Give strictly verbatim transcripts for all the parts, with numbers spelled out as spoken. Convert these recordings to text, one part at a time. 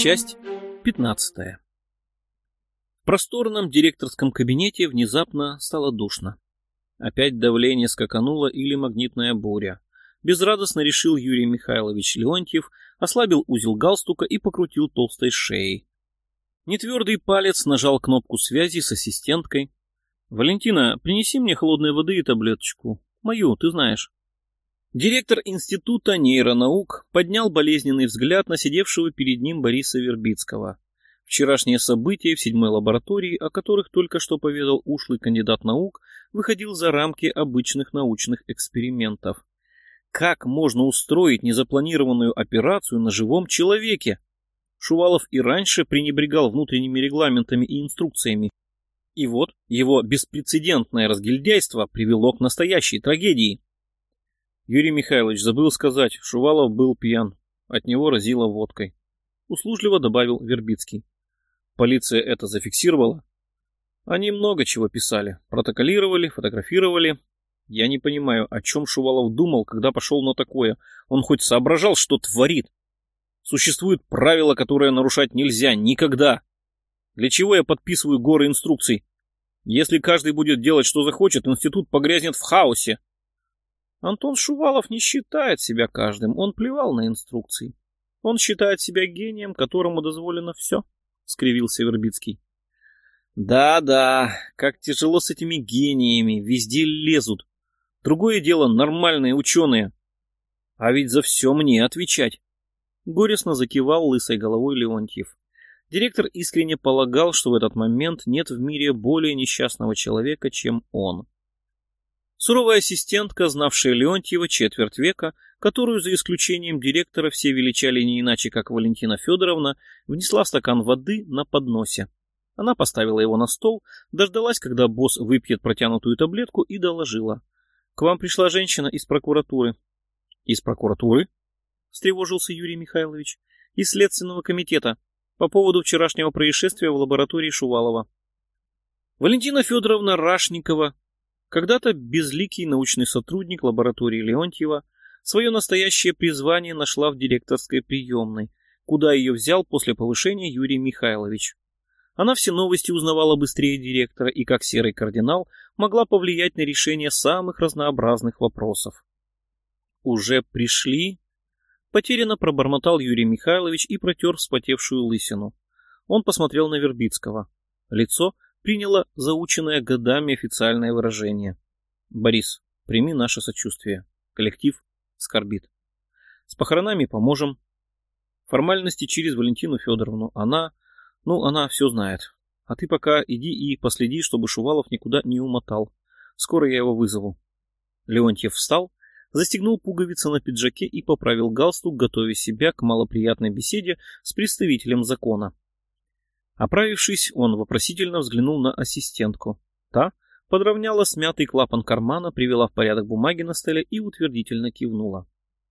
Часть пятнадцатая. В просторном директорском кабинете внезапно стало душно. Опять давление скакануло или магнитная буря. Безрадостно решил Юрий Михайлович Леонтьев, ослабил узел галстука и покрутил толстой шеей. Нетвердый палец нажал кнопку связи с ассистенткой. «Валентина, принеси мне холодной воды и таблеточку. Мою, ты знаешь». Директор Института нейронаук поднял болезненный взгляд на сидевшего перед ним Бориса Вербицкого. Вчерашние события в седьмой лаборатории, о которых только что поведал ушлый кандидат наук, выходил за рамки обычных научных экспериментов. Как можно устроить незапланированную операцию на живом человеке? Шувалов и раньше пренебрегал внутренними регламентами и инструкциями. И вот его беспрецедентное разгильдяйство привело к настоящей трагедии. Юрий Михайлович забыл сказать, Шувалов был пьян. От него разило водкой. Услужливо добавил Вербицкий. Полиция это зафиксировала? Они много чего писали. Протоколировали, фотографировали. Я не понимаю, о чем Шувалов думал, когда пошел на такое. Он хоть соображал, что творит? Существуют правила, которые нарушать нельзя никогда. Для чего я подписываю горы инструкций? Если каждый будет делать, что захочет, институт погрязнет в хаосе. Антон Шувалов не считает себя каждым, он плевал на инструкции. Он считает себя гением, которому дозволено все, — скривился Вербицкий. Да-да, как тяжело с этими гениями, везде лезут. Другое дело нормальные ученые. А ведь за все мне отвечать. Горестно закивал лысой головой Леонтьев. Директор искренне полагал, что в этот момент нет в мире более несчастного человека, чем он. Суровая ассистентка, знавшая Леонтьева четверть века, которую за исключением директора все величали не иначе, как Валентина Федоровна, внесла стакан воды на подносе. Она поставила его на стол, дождалась, когда босс выпьет протянутую таблетку, и доложила. «К вам пришла женщина из прокуратуры». «Из прокуратуры?» — встревожился Юрий Михайлович. «Из Следственного комитета. По поводу вчерашнего происшествия в лаборатории Шувалова». Валентина Федоровна Рашникова, когда-то безликий научный сотрудник лаборатории Леонтьева, свое настоящее призвание нашла в директорской приемной, куда ее взял после повышения Юрий Михайлович. Она все новости узнавала быстрее директора и, как серый кардинал, могла повлиять на решение самых разнообразных вопросов. «Уже пришли?» — потерянно пробормотал Юрий Михайлович и протер вспотевшую лысину. Он посмотрел на Вербицкого. Лицо приняло заученное годами официальное выражение. «Борис, прими наше сочувствие. Коллектив скорбит. С похоронами поможем. Формальности через Валентину Федоровну. Она, ну, она все знает. А ты пока иди и последи, чтобы Шувалов никуда не умотал. Скоро я его вызову». Леонтьев встал, застегнул пуговицы на пиджаке и поправил галстук, готовя себя к малоприятной беседе с представителем закона. Оправившись, он вопросительно взглянул на ассистентку. Та подровняла смятый клапан кармана, привела в порядок бумаги на столе и утвердительно кивнула.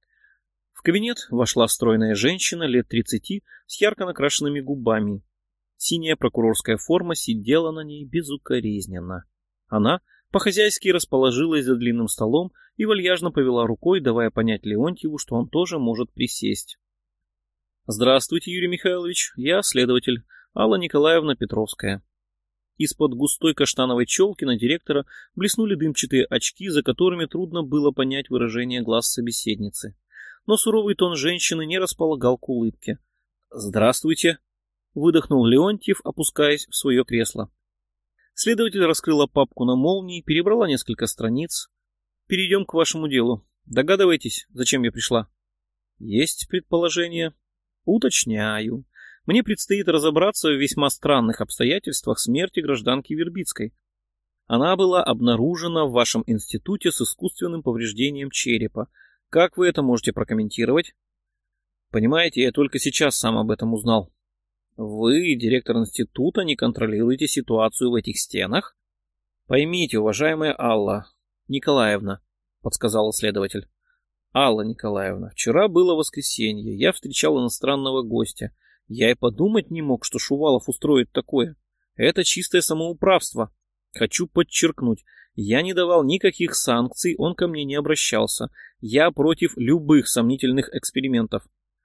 В кабинет вошла стройная женщина лет тридцати с ярко накрашенными губами. Синяя прокурорская форма сидела на ней безукоризненно. Она по-хозяйски расположилась за длинным столом и вальяжно повела рукой, давая понять Леонтьеву, что он тоже может присесть. «Здравствуйте, Юрий Михайлович, я следователь Алла Николаевна Петровская». Из-под густой каштановой челки на директора блеснули дымчатые очки, за которыми трудно было понять выражение глаз собеседницы. Но суровый тон женщины не располагал к улыбке. «Здравствуйте», — выдохнул Леонтьев, опускаясь в свое кресло. Следователь раскрыла папку на молнии, перебрала несколько страниц. «Перейдем к вашему делу. Догадываетесь, зачем я пришла?» «Есть предположение?» «Уточняю. Мне предстоит разобраться в весьма странных обстоятельствах смерти гражданки Вербицкой. Она была обнаружена в вашем институте с искусственным повреждением черепа. Как вы это можете прокомментировать?» «Понимаете, я только сейчас сам об этом узнал». «Вы, директор института, не контролируете ситуацию в этих стенах?» «Поймите, уважаемая Алла Николаевна», — подсказала следователь. «Алла Николаевна, вчера было воскресенье, я встречал иностранного гостя. Я и подумать не мог, что Шувалов устроит такое. Это чистое самоуправство. Хочу подчеркнуть, я не давал никаких санкций, он ко мне не обращался. Я против любых сомнительных экспериментов».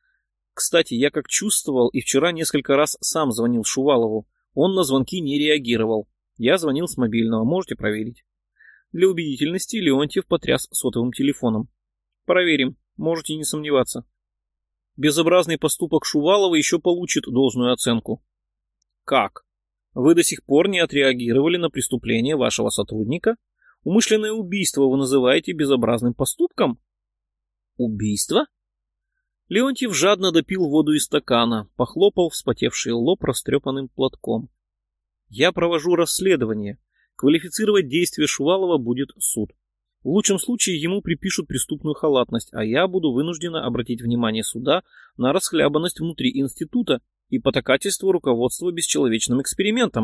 Кстати, я как чувствовал и вчера несколько раз сам звонил Шувалову. Он на звонки не реагировал. Я звонил с мобильного, можете проверить. Для убедительности Леонтьев потряс сотовым телефоном. Проверим, можете не сомневаться. Безобразный поступок Шувалова еще получит должную оценку. Как? Вы до сих пор не отреагировали на преступление вашего сотрудника? Умышленное убийство вы называете безобразным поступком? Убийство? Леонтьев жадно допил воду из стакана, похлопал вспотевший лоб растрепанным платком. Я провожу расследование. Квалифицировать действия Шувалова будет суд. В лучшем случае ему припишут преступную халатность, а я буду вынуждена обратить внимание суда на расхлябанность внутри института и потакательство руководства бесчеловечным экспериментом.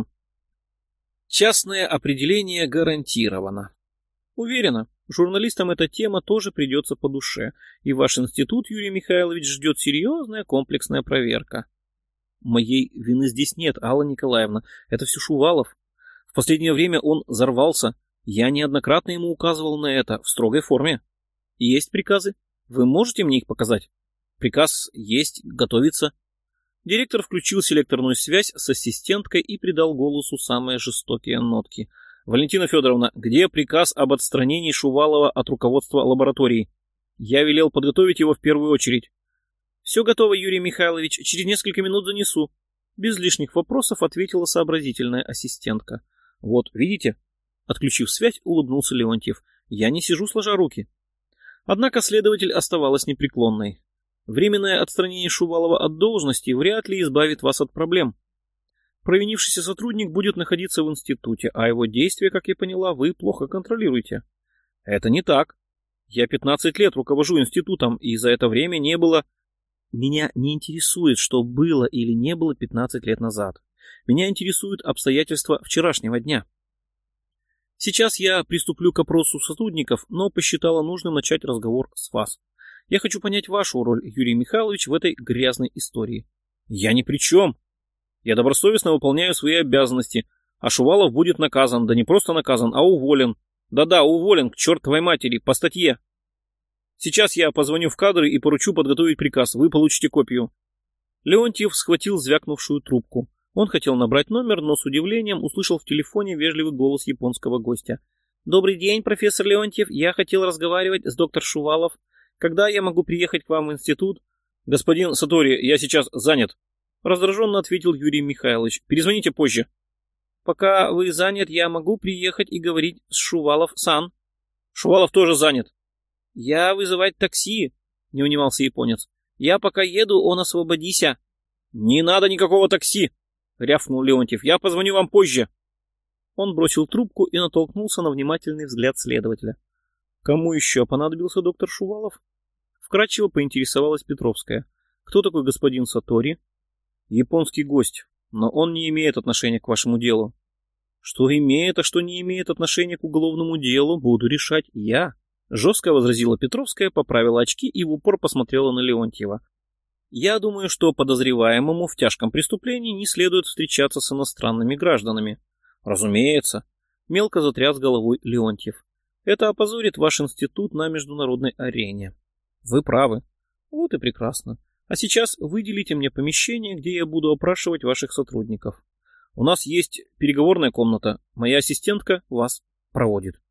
Частное определение гарантировано. Уверена, журналистам эта тема тоже придется по душе, и ваш институт, Юрий Михайлович, ждет серьезная комплексная проверка. Моей вины здесь нет, Алла Николаевна, это все Шувалов. В последнее время он взорвался. Я неоднократно ему указывал на это в строгой форме. Есть приказы? Вы можете мне их показать? Приказ есть, готовится. Директор включил селекторную связь с ассистенткой и придал голосу самые жестокие нотки. Валентина Федоровна, где приказ об отстранении Шувалова от руководства лаборатории? Я велел подготовить его в первую очередь. Все готово, Юрий Михайлович, через несколько минут занесу. Без лишних вопросов ответила сообразительная ассистентка. Вот, видите? Отключив связь, улыбнулся Леонтьев. Я не сижу сложа руки. Однако следователь оставалась непреклонной. Временное отстранение Шувалова от должности вряд ли избавит вас от проблем. Провинившийся сотрудник будет находиться в институте, а его действия, как я поняла, вы плохо контролируете. Это не так. Я пятнадцать лет руковожу институтом, и за это время не было... Меня не интересует, что было или не было пятнадцать лет назад. Меня интересуют обстоятельства вчерашнего дня. Сейчас я приступлю к опросу сотрудников, но посчитала нужным начать разговор с вас. Я хочу понять вашу роль, Юрий Михайлович, в этой грязной истории. Я ни при чем. Я добросовестно выполняю свои обязанности, а Шувалов будет наказан, да не просто наказан, а уволен. Да-да, уволен, к чертовой матери, по статье. Сейчас я позвоню в кадры и поручу подготовить приказ, вы получите копию. Леонтьев схватил звякнувшую трубку. Он хотел набрать номер, но с удивлением услышал в телефоне вежливый голос японского гостя. «Добрый день, профессор Леонтьев. Я хотел разговаривать с доктор Шувалов. Когда я могу приехать к вам в институт?» «Господин Сатори, я сейчас занят», — раздраженно ответил Юрий Михайлович. «Перезвоните позже». «Пока вы занят, я могу приехать и говорить с Шувалов-сан». «Шувалов тоже занят». «Я вызывать такси», — не унимался японец. «Я пока еду, он освободися». «Не надо никакого такси», — рявкнул Леонтьев. «Я позвоню вам позже». Он бросил трубку и натолкнулся на внимательный взгляд следователя. Кому еще понадобился доктор Шувалов? Вкратчиво поинтересовалась Петровская. Кто такой господин Сатори? Японский гость, но он не имеет отношения к вашему делу. Что имеет, а что не имеет отношения к уголовному делу, буду решать я. Жестко возразила Петровская, поправила очки и в упор посмотрела на Леонтьева. Я думаю, что подозреваемому в тяжком преступлении не следует встречаться с иностранными гражданами. Разумеется, мелко затряс головой Леонтьев. Это опозорит ваш институт на международной арене. Вы правы. Вот и прекрасно. А сейчас выделите мне помещение, где я буду опрашивать ваших сотрудников. У нас есть переговорная комната. Моя ассистентка вас проводит.